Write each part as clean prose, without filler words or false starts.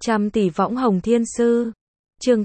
Trăm tỷ võng hồng thiên sư. Chương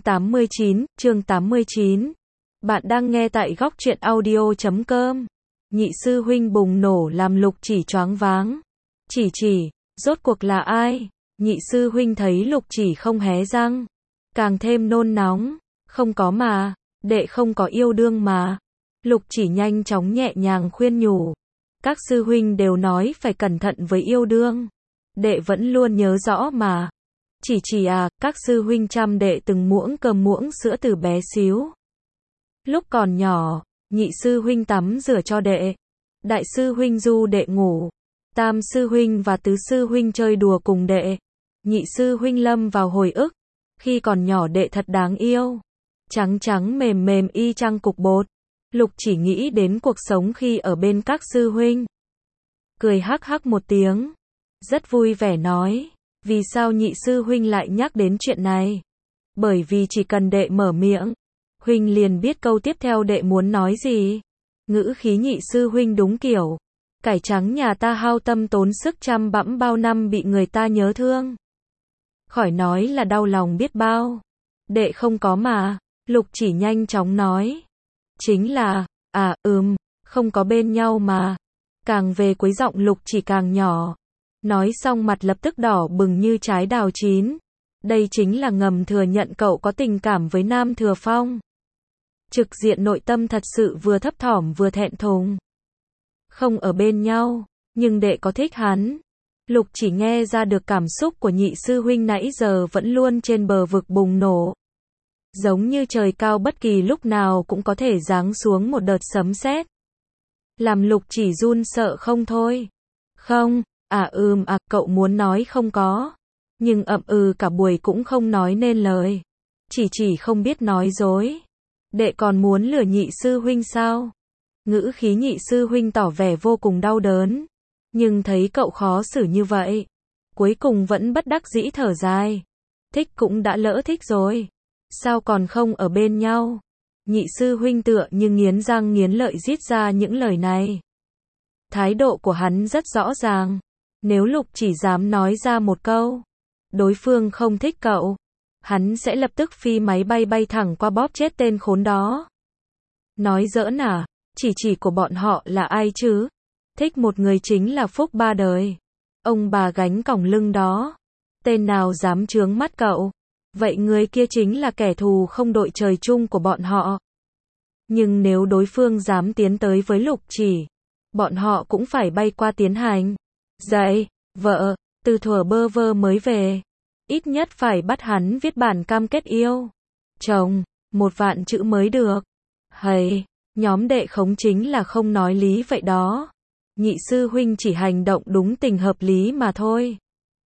89. Bạn đang nghe tại góc truyện audio.com. Nhị sư huynh bùng nổ làm Lục Chỉ choáng váng. Chỉ, rốt cuộc là ai? Nhị sư huynh thấy Lục Chỉ không hé răng, càng thêm nôn nóng. Không có mà, đệ không có yêu đương mà. Lục Chỉ nhanh chóng nhẹ nhàng khuyên nhủ. Các sư huynh đều nói phải cẩn thận với yêu đương. Đệ vẫn luôn nhớ rõ mà. Chỉ à, các sư huynh chăm đệ từng muỗng cơm muỗng sữa từ bé xíu. Lúc còn nhỏ, nhị sư huynh tắm rửa cho đệ. Đại sư huynh du đệ ngủ. Tam sư huynh và tứ sư huynh chơi đùa cùng đệ. Nhị sư huynh lâm vào hồi ức. Khi còn nhỏ đệ thật đáng yêu. Trắng trắng mềm mềm y chang cục bột. Lục Chỉ nghĩ đến cuộc sống khi ở bên các sư huynh. Cười hắc hắc một tiếng. Rất vui vẻ nói. Vì sao nhị sư huynh lại nhắc đến chuyện này? Bởi vì chỉ cần đệ mở miệng, huynh liền biết câu tiếp theo đệ muốn nói gì. Ngữ khí nhị sư huynh đúng kiểu. Cải trắng nhà ta hao tâm tốn sức chăm bẵm bao năm bị người ta nhớ thương. Khỏi nói là đau lòng biết bao. Đệ không có mà. Lục Chỉ nhanh chóng nói. Chính là, không có bên nhau mà. Càng về cuối giọng Lục Chỉ càng nhỏ. Nói xong mặt lập tức đỏ bừng như trái đào chín. Đây chính là ngầm thừa nhận cậu có tình cảm với Nam Thừa Phong. Trực diện nội tâm thật sự vừa thấp thỏm vừa thẹn thùng. Không ở bên nhau, nhưng đệ có thích hắn. Lục Chỉ nghe ra được cảm xúc của nhị sư huynh nãy giờ vẫn luôn trên bờ vực bùng nổ. Giống như trời cao bất kỳ lúc nào cũng có thể giáng xuống một đợt sấm sét. Làm Lục Chỉ run sợ không thôi. Không. Cậu muốn nói không có. Nhưng cả buổi cũng không nói nên lời. Chỉ không biết nói dối. Đệ còn muốn lừa nhị sư huynh sao? Ngữ khí nhị sư huynh tỏ vẻ vô cùng đau đớn. Nhưng thấy cậu khó xử như vậy. Cuối cùng vẫn bất đắc dĩ thở dài. Thích cũng đã lỡ thích rồi. Sao còn không ở bên nhau? Nhị sư huynh tựa như nghiến răng nghiến lợi rít ra những lời này. Thái độ của hắn rất rõ ràng. Nếu Lục Chỉ dám nói ra một câu, đối phương không thích cậu, hắn sẽ lập tức phi máy bay bay thẳng qua bóp chết tên khốn đó. Nói giỡn à, chỉ của bọn họ là ai chứ? Thích một người chính là phúc ba đời. Ông bà gánh còng lưng đó. Tên nào dám chướng mắt cậu? Vậy người kia chính là kẻ thù không đội trời chung của bọn họ. Nhưng nếu đối phương dám tiến tới với Lục Chỉ, bọn họ cũng phải bay qua tiến hành. Dạy, vợ, từ thuở bơ vơ mới về. Ít nhất phải bắt hắn viết bản cam kết yêu. Chồng, 1.000.000 chữ mới được. Hầy, nhóm đệ khống chính là không nói lý vậy đó. Nhị sư huynh chỉ hành động đúng tình hợp lý mà thôi.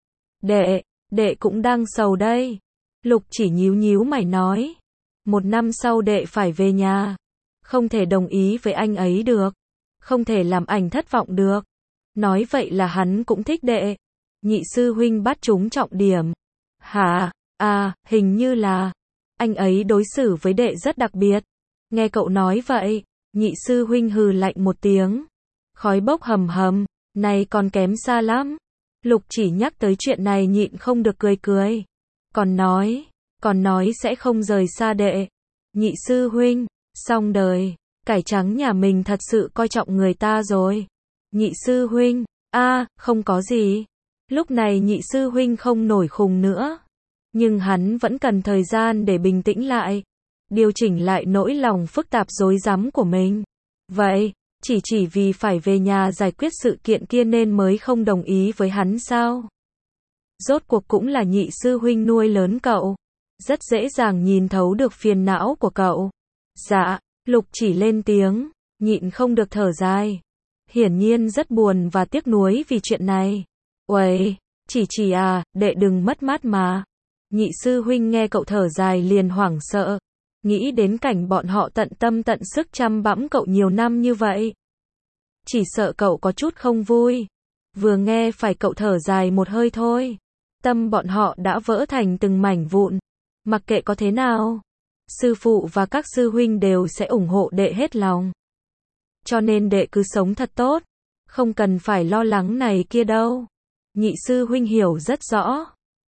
Đệ cũng đang sầu đây. Lục Chỉ nhíu mày nói. 1 năm sau đệ phải về nhà. Không thể đồng ý với anh ấy được. Không thể làm anh thất vọng được. Nói vậy là hắn cũng thích đệ. Nhị sư huynh bắt trúng trọng điểm. Hả? Hình như là anh ấy đối xử với đệ rất đặc biệt. Nghe cậu nói vậy, nhị sư huynh hừ lạnh một tiếng. Khói bốc hầm hầm, này còn kém xa lắm. Lục Chỉ nhắc tới chuyện này nhịn không được cười. Còn nói sẽ không rời xa đệ. Nhị sư huynh, xong đời, cải trắng nhà mình thật sự coi trọng người ta rồi. Nhị sư huynh, không có gì. Lúc này nhị sư huynh không nổi khùng nữa. Nhưng hắn vẫn cần thời gian để bình tĩnh lại. Điều chỉnh lại nỗi lòng phức tạp rối rắm của mình. Vậy, chỉ vì phải về nhà giải quyết sự kiện kia nên mới không đồng ý với hắn sao? Rốt cuộc cũng là nhị sư huynh nuôi lớn cậu. Rất dễ dàng nhìn thấu được phiền não của cậu. Dạ, Lục Chỉ lên tiếng, nhịn không được thở dài. Hiển nhiên rất buồn và tiếc nuối vì chuyện này. Uầy, chỉ đệ đừng mất mát mà. Nhị sư huynh nghe cậu thở dài liền hoảng sợ. Nghĩ đến cảnh bọn họ tận tâm tận sức chăm bẵm cậu nhiều năm như vậy. Chỉ sợ cậu có chút không vui. Vừa nghe phải cậu thở dài một hơi thôi. Tâm bọn họ đã vỡ thành từng mảnh vụn. Mặc kệ có thế nào, sư phụ và các sư huynh đều sẽ ủng hộ đệ hết lòng. Cho nên đệ cứ sống thật tốt. Không cần phải lo lắng này kia đâu. Nhị sư huynh hiểu rất rõ.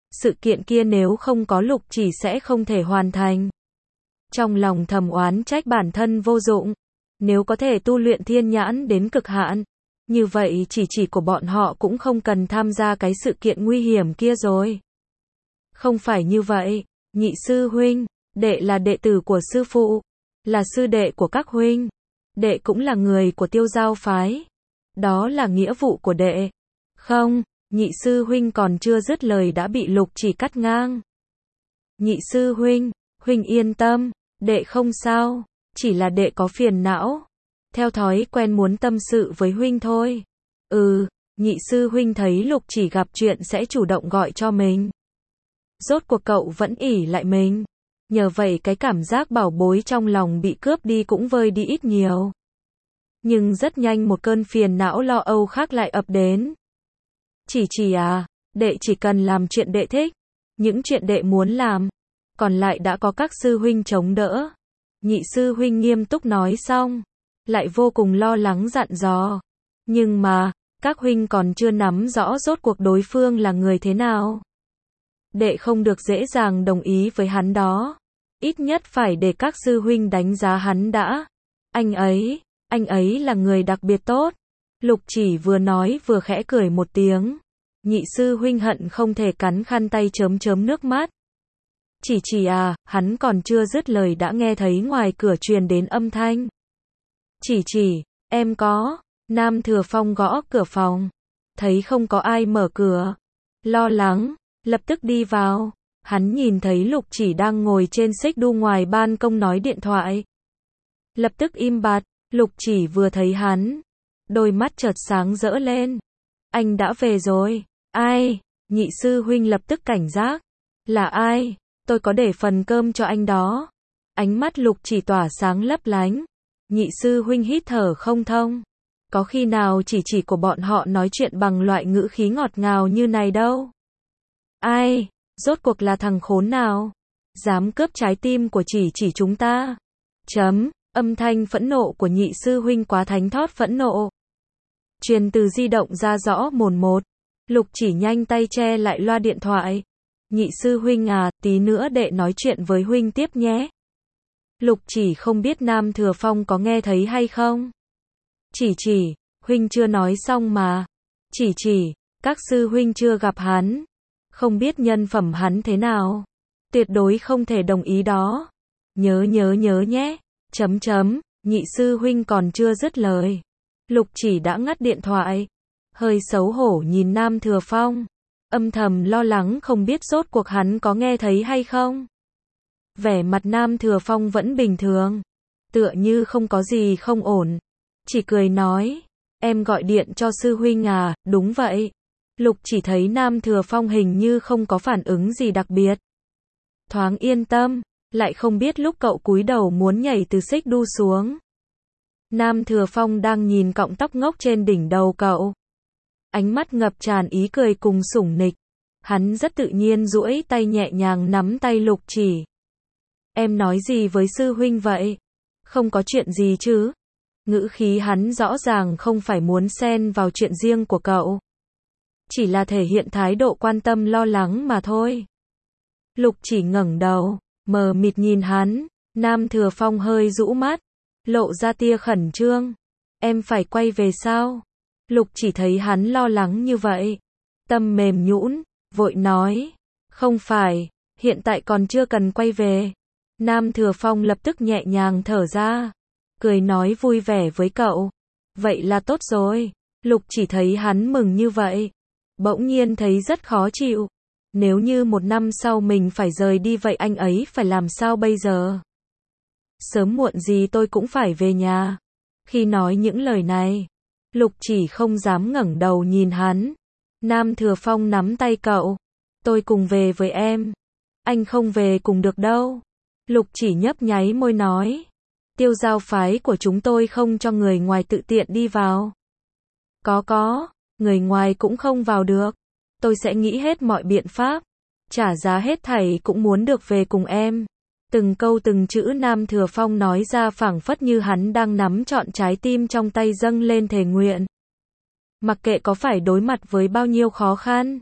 sự kiện kia nếu không có Lục Chỉ sẽ không thể hoàn thành. Trong lòng thầm oán trách bản thân vô dụng. Nếu có thể tu luyện thiên nhãn đến cực hạn, như vậy chỉ của bọn họ cũng không cần tham gia cái sự kiện nguy hiểm kia rồi. Không phải như vậy, nhị sư huynh, đệ là đệ tử của sư phụ, là sư đệ của các huynh, đệ cũng là người của Tiêu Giao phái. Đó là nghĩa vụ của đệ. Không, nhị sư huynh còn chưa dứt lời đã bị Lục Chỉ cắt ngang. Nhị sư huynh, huynh yên tâm, đệ không sao, chỉ là đệ có phiền não. Theo thói quen muốn tâm sự với huynh thôi. Nhị sư huynh thấy Lục Chỉ gặp chuyện sẽ chủ động gọi cho mình. Rốt cuộc cậu vẫn ỷ lại mình. Nhờ vậy cái cảm giác bảo bối trong lòng bị cướp đi cũng vơi đi ít nhiều. Nhưng rất nhanh một cơn phiền não lo âu khác lại ập đến. Chỉ à, đệ chỉ cần làm chuyện đệ thích, những chuyện đệ muốn làm, còn lại đã có các sư huynh chống đỡ. Nhị sư huynh nghiêm túc nói xong, lại vô cùng lo lắng dặn dò. Nhưng mà, các huynh còn chưa nắm rõ rốt cuộc đối phương là người thế nào. Đệ không được dễ dàng đồng ý với hắn đó. Ít nhất phải để các sư huynh đánh giá hắn đã. Anh ấy là người đặc biệt tốt. Lục Chỉ vừa nói vừa khẽ cười một tiếng. Nhị sư huynh hận không thể cắn khăn tay chớm nước mắt. Chỉ à, hắn còn chưa dứt lời đã nghe thấy ngoài cửa truyền đến âm thanh. Chỉ, em có. Nam Thừa Phong gõ cửa phòng. Thấy không có ai mở cửa. Lo lắng, lập tức đi vào. Hắn nhìn thấy Lục Chỉ đang ngồi trên xích đu ngoài ban công nói điện thoại. Lập tức im bặt, Lục Chỉ vừa thấy hắn. Đôi mắt chợt sáng rỡ lên. Anh đã về rồi. Ai? Nhị sư huynh lập tức cảnh giác. Là ai? Tôi có để phần cơm cho anh đó. Ánh mắt Lục Chỉ tỏa sáng lấp lánh. Nhị sư huynh hít thở không thông. Có khi nào chỉ của bọn họ nói chuyện bằng loại ngữ khí ngọt ngào như này đâu. Ai? Rốt cuộc là thằng khốn nào? Dám cướp trái tim của chỉ chúng ta. Âm thanh phẫn nộ của nhị sư huynh quá thánh thót phẫn nộ. Truyền từ di động ra rõ mồn một. Lục Chỉ nhanh tay che lại loa điện thoại. Nhị sư huynh à, tí nữa đệ nói chuyện với huynh tiếp nhé. Lục Chỉ không biết Nam Thừa Phong có nghe thấy hay không. Chỉ, huynh chưa nói xong mà. Chỉ, các sư huynh chưa gặp hắn. Không biết nhân phẩm hắn thế nào. Tuyệt đối không thể đồng ý đó. Nhớ nhé. Nhị sư huynh còn chưa dứt lời. Lục Chỉ đã ngắt điện thoại. Hơi xấu hổ nhìn Nam Thừa Phong. Âm thầm lo lắng không biết rốt cuộc hắn có nghe thấy hay không. Vẻ mặt Nam Thừa Phong vẫn bình thường. Tựa như không có gì không ổn. Chỉ cười nói. Em gọi điện cho sư huynh à, đúng vậy. Lục Chỉ thấy Nam Thừa Phong hình như không có phản ứng gì đặc biệt. Thoáng yên tâm, lại không biết lúc cậu cúi đầu muốn nhảy từ xích đu xuống. Nam Thừa Phong đang nhìn cọng tóc ngốc trên đỉnh đầu cậu. Ánh mắt ngập tràn ý cười cùng sủng nịch. Hắn rất tự nhiên duỗi tay nhẹ nhàng nắm tay Lục Chỉ. Em nói gì với sư huynh vậy? Không có chuyện gì chứ? Ngữ khí hắn rõ ràng không phải muốn xen vào chuyện riêng của cậu. Chỉ là thể hiện thái độ quan tâm lo lắng mà thôi. Lục Chỉ ngẩng đầu, mờ mịt nhìn hắn. Nam Thừa Phong hơi rũ mắt, lộ ra tia khẩn trương. Em phải quay về sao? Lục Chỉ thấy hắn lo lắng như vậy. Tâm mềm nhũn, vội nói. Không phải, hiện tại còn chưa cần quay về. Nam Thừa Phong lập tức nhẹ nhàng thở ra. Cười nói vui vẻ với cậu. Vậy là tốt rồi. Lục Chỉ thấy hắn mừng như vậy. Bỗng nhiên thấy rất khó chịu. Nếu như 1 năm sau mình phải rời đi vậy anh ấy phải làm sao bây giờ? Sớm muộn gì tôi cũng phải về nhà. Khi nói những lời này, Lục Chỉ không dám ngẩng đầu nhìn hắn. Nam Thừa Phong nắm tay cậu. Tôi cùng về với em. Anh không về cùng được đâu. Lục Chỉ nhấp nháy môi nói. Tiêu Giao phái của chúng tôi không cho người ngoài tự tiện đi vào. Có. Người ngoài cũng không vào được. Tôi sẽ nghĩ hết mọi biện pháp. Trả giá hết thảy cũng muốn được về cùng em. Từng câu từng chữ Nam Thừa Phong nói ra phảng phất như hắn đang nắm trọn trái tim trong tay dâng lên thề nguyện. Mặc kệ có phải đối mặt với bao nhiêu khó khăn,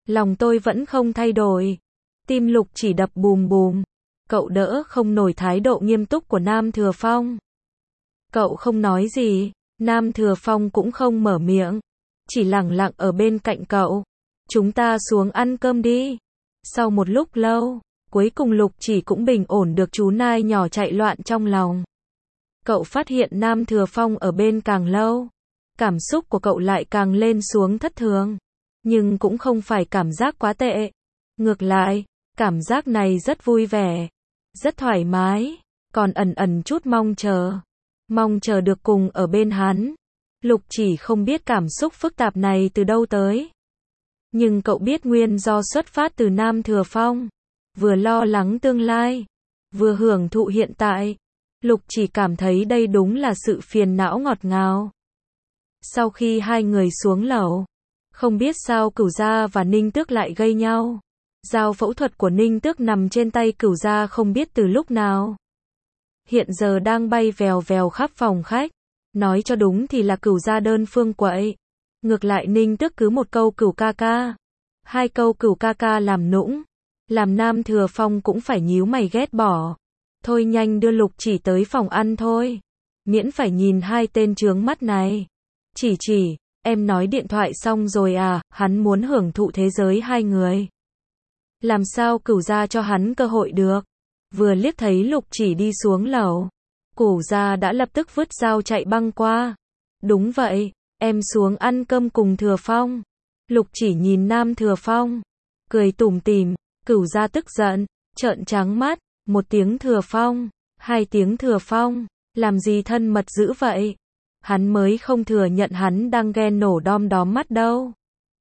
Lòng tôi vẫn không thay đổi. Tim Lục Chỉ đập bùm bùm. Cậu đỡ không nổi thái độ nghiêm túc của Nam Thừa Phong. Cậu không nói gì, Nam Thừa Phong cũng không mở miệng, chỉ lặng lặng ở bên cạnh cậu. Chúng ta xuống ăn cơm đi. Sau một lúc lâu, cuối cùng Lục Chỉ cũng bình ổn được chú nai nhỏ chạy loạn trong lòng. Cậu phát hiện Nam Thừa Phong ở bên càng lâu, cảm xúc của cậu lại càng lên xuống thất thường. Nhưng cũng không phải cảm giác quá tệ. Ngược lại, cảm giác này rất vui vẻ, rất thoải mái, còn ẩn ẩn chút mong chờ. Mong chờ được cùng ở bên hắn. Lục Chỉ không biết cảm xúc phức tạp này từ đâu tới. Nhưng cậu biết nguyên do xuất phát từ Nam Thừa Phong. Vừa lo lắng tương lai, vừa hưởng thụ hiện tại. Lục Chỉ cảm thấy đây đúng là sự phiền não ngọt ngào. Sau khi hai người xuống lầu, không biết sao Cửu Gia và Ninh Tước lại gây nhau. Dao phẫu thuật của Ninh Tước nằm trên tay Cửu Gia không biết từ lúc nào. Hiện giờ đang bay vèo vèo khắp phòng khách. Nói cho đúng thì là Cửu Gia đơn phương quậy. Ngược lại Ninh Tước cứ một câu Cửu ca ca, hai câu Cửu ca ca làm nũng, làm Nam Thừa Phong cũng phải nhíu mày ghét bỏ. Thôi nhanh đưa Lục Chỉ tới phòng ăn thôi, miễn phải nhìn hai tên chướng mắt này. Chỉ, em nói điện thoại xong rồi à? Hắn muốn hưởng thụ thế giới hai người. Làm sao Cửu Gia cho hắn cơ hội được? Vừa liếc thấy Lục Chỉ đi xuống lầu, Cửu Gia đã lập tức vứt dao chạy băng qua. Đúng vậy, em xuống ăn cơm cùng Thừa Phong. Lục Chỉ nhìn Nam Thừa Phong, cười tủm tỉm. Cửu Gia tức giận, trợn trắng mắt. Một tiếng Thừa Phong, hai tiếng Thừa Phong, làm gì thân mật dữ vậy? Hắn mới không thừa nhận hắn đang ghen nổ đom đóm mắt đâu.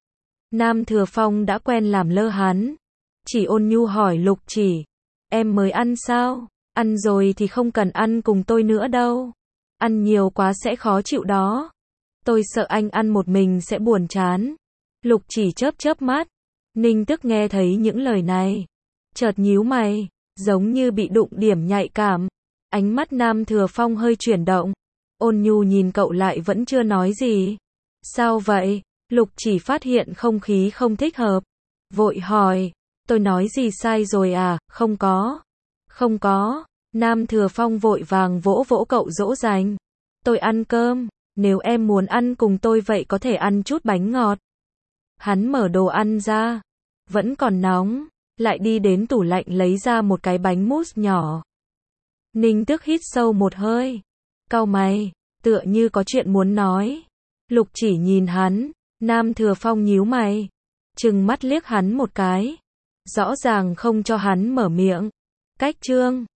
Nam Thừa Phong đã quen làm lơ hắn, chỉ ôn nhu hỏi Lục Chỉ, em mới ăn sao? Ăn rồi thì không cần ăn cùng tôi nữa đâu. Ăn nhiều quá sẽ khó chịu đó. Tôi sợ anh ăn một mình sẽ buồn chán. Lục Chỉ chớp chớp mắt. Ninh Tước nghe thấy những lời này, chợt nhíu mày, giống như bị đụng điểm nhạy cảm. Ánh mắt Nam Thừa Phong hơi chuyển động. Ôn nhu nhìn cậu lại vẫn chưa nói gì. Sao vậy? Lục Chỉ phát hiện không khí không thích hợp, vội hỏi, tôi nói gì sai rồi à? Không có. Không có. Nam Thừa Phong vội vàng vỗ vỗ cậu dỗ dành. Tôi ăn cơm, nếu em muốn ăn cùng tôi vậy có thể ăn chút bánh ngọt. Hắn mở đồ ăn ra, vẫn còn nóng, lại đi đến tủ lạnh lấy ra một cái bánh mousse nhỏ. Ninh Tước hít sâu một hơi, cau mày, tựa như có chuyện muốn nói. Lục Chỉ nhìn hắn, Nam Thừa Phong nhíu mày, trừng mắt liếc hắn một cái, rõ ràng không cho hắn mở miệng. Cách chương